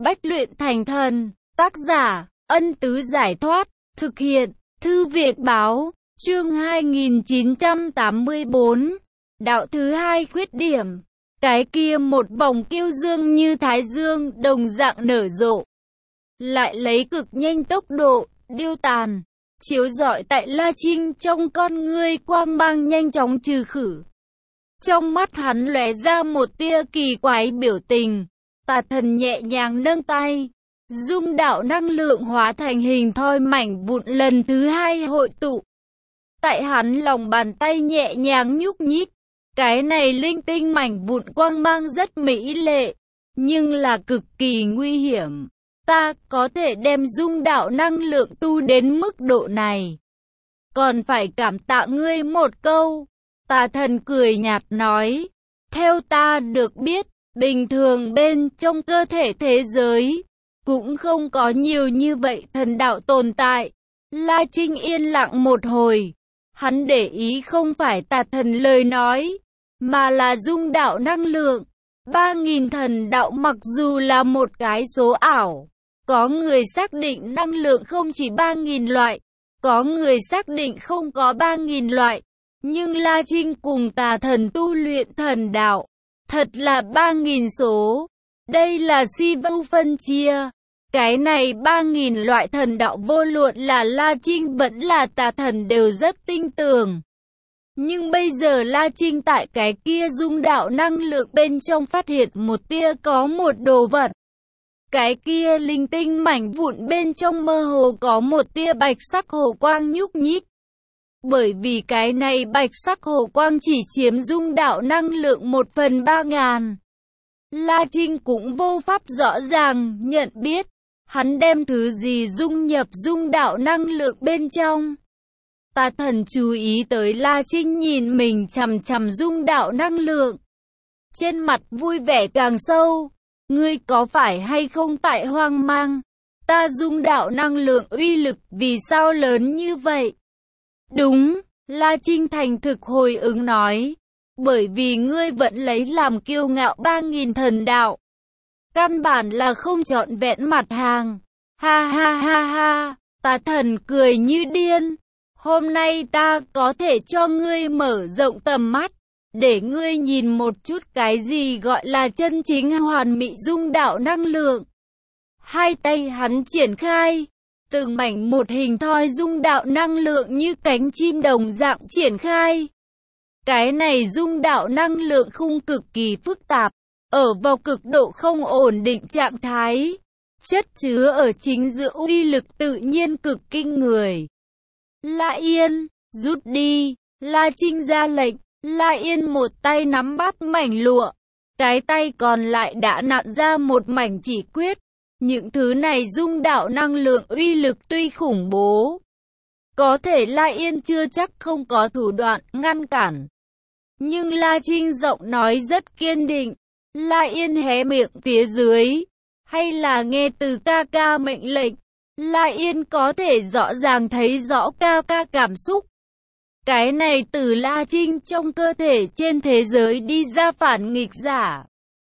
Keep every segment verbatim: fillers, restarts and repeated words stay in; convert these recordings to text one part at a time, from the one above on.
Bách luyện thành thần. Tác giả, Ân Tứ Giải Thoát. Thực hiện, Thư Việt Báo. Chương hai nghìn chín trăm tám mươi tư. Đạo thứ hai khuyết điểm. Cái kia một vòng kiêu dương như thái dương đồng dạng nở rộ, lại lấy cực nhanh tốc độ điêu tàn, chiếu rọi tại La Trinh trong con ngươi, quang mang nhanh chóng trừ khử. Trong mắt hắn lóe ra một tia kỳ quái biểu tình. Tà thần nhẹ nhàng nâng tay, dung đạo năng lượng hóa thành hình thoi mảnh vụn lần thứ hai hội tụ tại hắn lòng bàn tay, nhẹ nhàng nhúc nhích. Cái này linh tinh mảnh vụn quang mang rất mỹ lệ, nhưng là cực kỳ nguy hiểm. Ta có thể đem dung đạo năng lượng tu đến mức độ này, còn phải cảm tạ ngươi một câu. Tà thần cười nhạt nói, theo ta được biết, bình thường bên trong cơ thể thế giới cũng không có nhiều như vậy thần đạo tồn tại. La Trinh yên lặng một hồi, hắn để ý không phải tà thần lời nói, mà là dung đạo năng lượng. Ba nghìn thần đạo mặc dù là một cái số ảo, có người xác định năng lượng không chỉ ba nghìn loại, có người xác định không có ba nghìn loại, nhưng La Trinh cùng tà thần tu luyện thần đạo thật là ba nghìn số. Đây là si vu phân chia. Cái này ba nghìn loại thần đạo vô luận là La Trinh vẫn là tà thần đều rất tinh tường. Nhưng bây giờ La Trinh tại cái kia dung đạo năng lượng bên trong phát hiện một tia có một đồ vật. Cái kia linh tinh mảnh vụn bên trong mơ hồ có một tia bạch sắc hồ quang nhúc nhích. Bởi vì cái này bạch sắc hồ quang chỉ chiếm dung đạo năng lượng một phần ba ngàn. La Trinh cũng vô pháp rõ ràng nhận biết hắn đem thứ gì dung nhập dung đạo năng lượng bên trong. Tà thần chú ý tới La Trinh nhìn mình chằm chằm dung đạo năng lượng, trên mặt vui vẻ càng sâu. Ngươi có phải hay không tại hoang mang? Ta dung đạo năng lượng uy lực vì sao lớn như vậy? Đúng, La Trinh thành thực hồi ứng nói, bởi vì ngươi vẫn lấy làm kiêu ngạo ba nghìn thần đạo, căn bản là không trọn vẹn mặt hàng. Ha ha ha ha, tà thần cười như điên. Hôm nay ta có thể cho ngươi mở rộng tầm mắt, để ngươi nhìn một chút cái gì gọi là chân chính hoàn mỹ dung đạo năng lượng. Hai tay hắn triển khai, từng mảnh một hình thoi dung đạo năng lượng như cánh chim đồng dạng triển khai. Cái này dung đạo năng lượng khung cực kỳ phức tạp, ở vào cực độ không ổn định trạng thái, chất chứa ở chính giữa uy lực tự nhiên cực kinh người. La Yên, rút đi. La Trinh ra lệnh. La Yên một tay nắm bắt mảnh lụa, cái tay còn lại đã nặn ra một mảnh chỉ quyết. Những thứ này dung đạo năng lượng uy lực tuy khủng bố, có thể La Yên chưa chắc không có thủ đoạn ngăn cản. Nhưng La Trinh giọng nói rất kiên định. La Yên hé miệng phía dưới, hay là nghe từ ca ca mệnh lệnh. La Yên có thể rõ ràng thấy rõ ca ca cảm xúc. Cái này từ La Trinh trong cơ thể trên thế giới đi ra phản nghịch giả.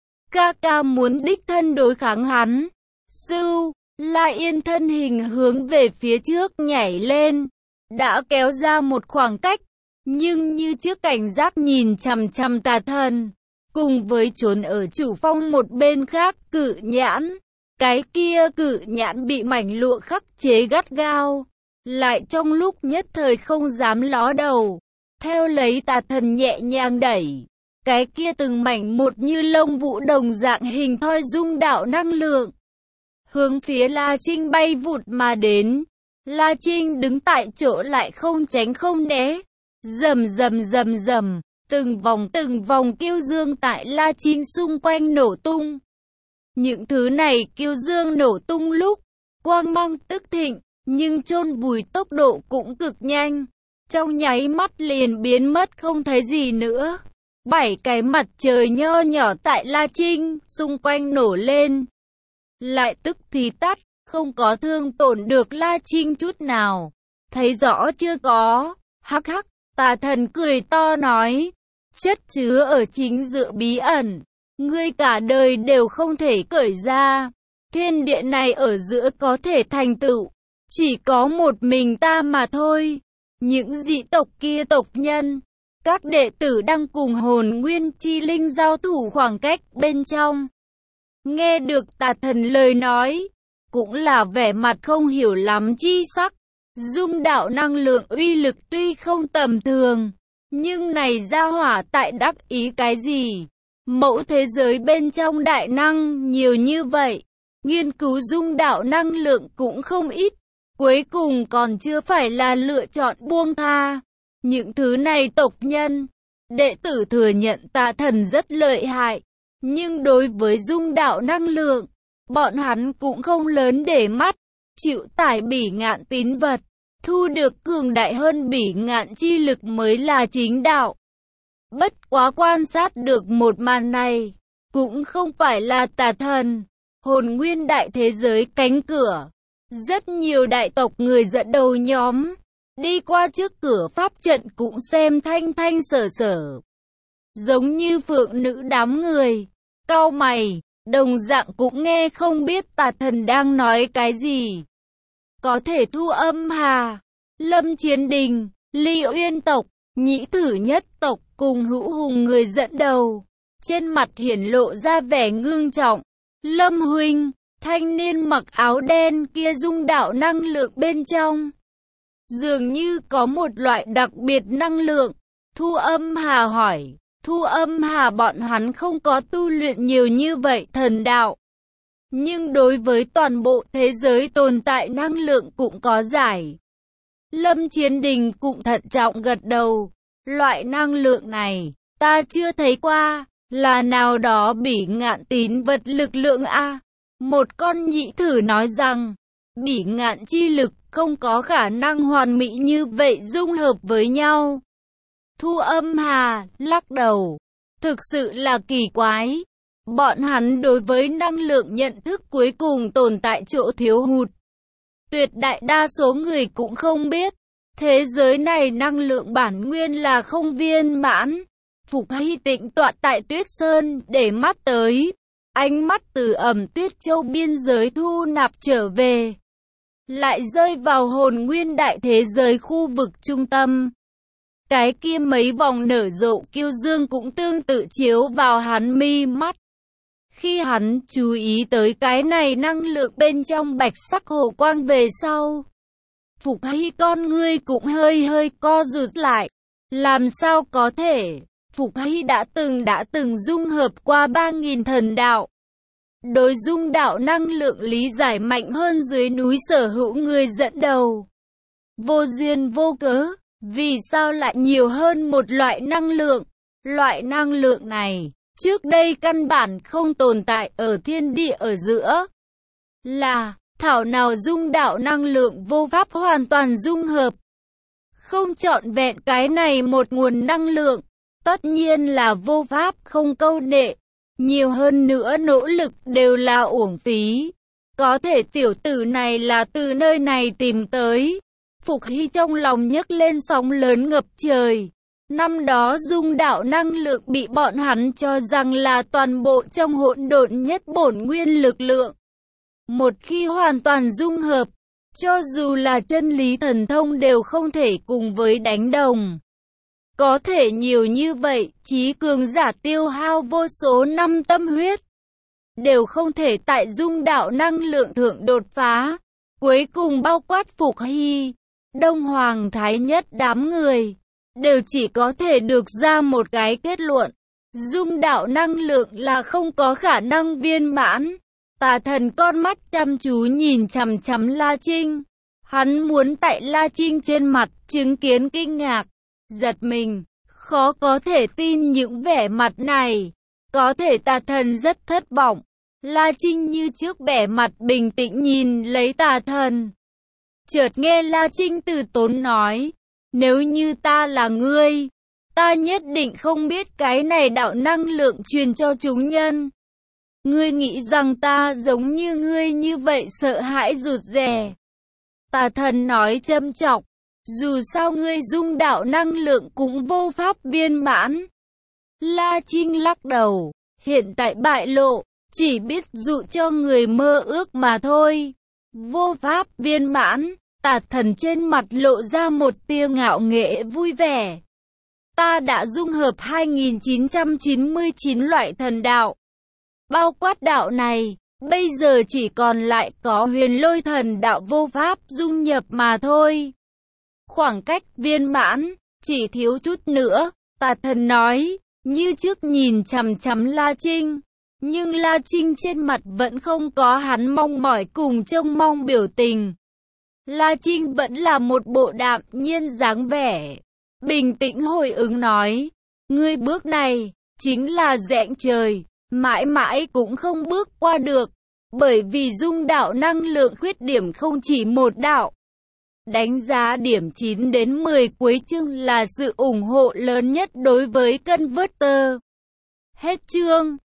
Ca ca muốn đích thân đối kháng hắn. Sưu, La Yên thân hình hướng về phía trước nhảy lên, đã kéo ra một khoảng cách, nhưng như trước cảnh giác nhìn chằm chằm tà thần, cùng với trốn ở chủ phong một bên khác cự nhãn. Cái kia cự nhãn bị mảnh lụa khắc chế gắt gao, lại trong lúc nhất thời không dám ló đầu. Theo lấy tà thần nhẹ nhàng đẩy, cái kia từng mảnh một như lông vũ đồng dạng hình thoi dung đạo năng lượng, hướng phía La Trinh bay vụt mà đến. La Trinh đứng tại chỗ lại không tránh không né. Rầm rầm rầm rầm, từng vòng từng vòng kiêu dương tại La Trinh xung quanh nổ tung. Những thứ này kiêu dương nổ tung lúc, quang mang tức thịnh, nhưng chôn vùi tốc độ cũng cực nhanh. Trong nháy mắt liền biến mất không thấy gì nữa. Bảy cái mặt trời nho nhỏ tại La Trinh xung quanh nổ lên, lại tức thì tắt, không có thương tổn được La Trinh chút nào. Thấy rõ chưa có? Hắc hắc, tà thần cười to nói, chất chứa ở chính giữa bí ẩn, ngươi cả đời đều không thể cởi ra. Thiên địa này ở giữa có thể thành tựu, chỉ có một mình ta mà thôi. Những dị tộc kia tộc nhân, các đệ tử đang cùng hồn nguyên chi linh giao thủ khoảng cách bên trong. Nghe được tà thần lời nói, cũng là vẻ mặt không hiểu lắm chi sắc. Dung đạo năng lượng uy lực tuy không tầm thường, nhưng này ra hỏa tại đắc ý cái gì? Mẫu thế giới bên trong đại năng nhiều như vậy, nghiên cứu dung đạo năng lượng cũng không ít. Cuối cùng còn chưa phải là lựa chọn buông tha. Những thứ này tộc nhân, đệ tử thừa nhận tà thần rất lợi hại, nhưng đối với dung đạo năng lượng, bọn hắn cũng không lớn để mắt. Chịu tải bỉ ngạn tín vật, thu được cường đại hơn bỉ ngạn chi lực mới là chính đạo. Bất quá quan sát được một màn này, cũng không phải là tà thần, hồn nguyên đại thế giới cánh cửa. Rất nhiều đại tộc người dẫn đầu nhóm, đi qua trước cửa pháp trận cũng xem thanh thanh sở sở. Giống như phượng nữ đám người, cau mày, đồng dạng cũng nghe không biết tà thần đang nói cái gì. Có thể thu âm hà, Lâm Chiến Đình, Ly Uyên tộc, Nhĩ Thử Nhất tộc cùng Hữu Hùng người dẫn đầu. Trên mặt hiển lộ ra vẻ ngưng trọng. Lâm huynh, thanh niên mặc áo đen kia dung đạo năng lượng bên trong. Dường như có một loại đặc biệt năng lượng. Thu âm hà hỏi, thu âm hà bọn hắn không có tu luyện nhiều như vậy thần đạo. Nhưng đối với toàn bộ thế giới tồn tại năng lượng cũng có giải. Lâm Chiến Đình cũng thận trọng gật đầu. Loại năng lượng này, ta chưa thấy qua, là nào đó bỉ ngạn tín vật lực lượng a. Một con nhĩ thử nói rằng, bỉ ngạn chi lực không có khả năng hoàn mỹ như vậy dung hợp với nhau. Thu âm hà, lắc đầu. Thực sự là kỳ quái. Bọn hắn đối với năng lượng nhận thức cuối cùng tồn tại chỗ thiếu hụt. Tuyệt đại đa số người cũng không biết. Thế giới này năng lượng bản nguyên là không viên mãn. Phục Hy tĩnh tọa tại Tuyết Sơn để mắt tới. Ánh mắt từ Ẩm Tuyết Châu biên giới thu nạp trở về. Lại rơi vào hồn nguyên đại thế giới khu vực trung tâm. Cái kia mấy vòng nở rộ kiêu dương cũng tương tự chiếu vào hắn mi mắt. Khi hắn chú ý tới cái này năng lượng bên trong bạch sắc hồ quang về sau, Phục Hy con ngươi cũng hơi hơi co rụt lại. Làm sao có thể? Phục Hy đã từng đã từng dung hợp qua ba nghìn thần đạo. Đối dung đạo năng lượng lý giải mạnh hơn dưới núi sở hữu người dẫn đầu. Vô duyên vô cớ, vì sao lại nhiều hơn một loại năng lượng? Loại năng lượng này, trước đây căn bản không tồn tại ở thiên địa ở giữa. Là, thảo nào dung đạo năng lượng vô pháp hoàn toàn dung hợp. Không trọn vẹn cái này một nguồn năng lượng, tất nhiên là vô pháp không câu nệ. Nhiều hơn nữa nỗ lực đều là uổng phí. Có thể tiểu tử này là từ nơi này tìm tới. Phục Hy trong lòng nhấc lên sóng lớn ngập trời. Năm đó dung đạo năng lượng bị bọn hắn cho rằng là toàn bộ trong hỗn độn nhất bổn nguyên lực lượng. Một khi hoàn toàn dung hợp, cho dù là chân lý thần thông đều không thể cùng với đánh đồng. Có thể nhiều như vậy, chí cường giả tiêu hao vô số năm tâm huyết, đều không thể tại dung đạo năng lượng thượng đột phá. Cuối cùng bao quát Phục Hy, Đông Hoàng Thái Nhất đám người, đều chỉ có thể được ra một cái kết luận. Dung đạo năng lượng là không có khả năng viên mãn. Tà thần con mắt chăm chú nhìn chằm chằm La Trinh. Hắn muốn tại La Trinh trên mặt chứng kiến kinh ngạc, giật mình, khó có thể tin những vẻ mặt này. Có thể tà thần rất thất vọng. La Trinh như trước vẻ mặt bình tĩnh nhìn lấy tà thần. Chợt nghe La Trinh từ tốn nói, nếu như ta là ngươi, ta nhất định không biết cái này đạo năng lượng truyền cho chúng nhân. Ngươi nghĩ rằng ta giống như ngươi như vậy sợ hãi rụt rè. Tà thần nói châm chọc, dù sao ngươi dung đạo năng lượng cũng vô pháp viên mãn. La Trinh lắc đầu, hiện tại bại lộ, chỉ biết dụ cho người mơ ước mà thôi. Vô pháp viên mãn, Tà Thần trên mặt lộ ra một tia ngạo nghễ vui vẻ. Ta đã dung hợp hai nghìn chín trăm chín mươi chín loại thần đạo. Bao quát đạo này, bây giờ chỉ còn lại có huyền lôi thần đạo vô pháp dung nhập mà thôi. Khoảng cách viên mãn, chỉ thiếu chút nữa, Tà Thần nói, như trước nhìn chằm chằm La Trinh. Nhưng La Trinh trên mặt vẫn không có hắn mong mỏi cùng trông mong biểu tình. La Trinh vẫn là một bộ đạm nhiên dáng vẻ. Bình tĩnh hồi ứng nói, ngươi bước này, chính là rãnh trời, mãi mãi cũng không bước qua được, bởi vì dung đạo năng lượng khuyết điểm không chỉ một đạo. Đánh giá điểm chín đến mười cuối chương là sự ủng hộ lớn nhất đối với Converter. Hết chương.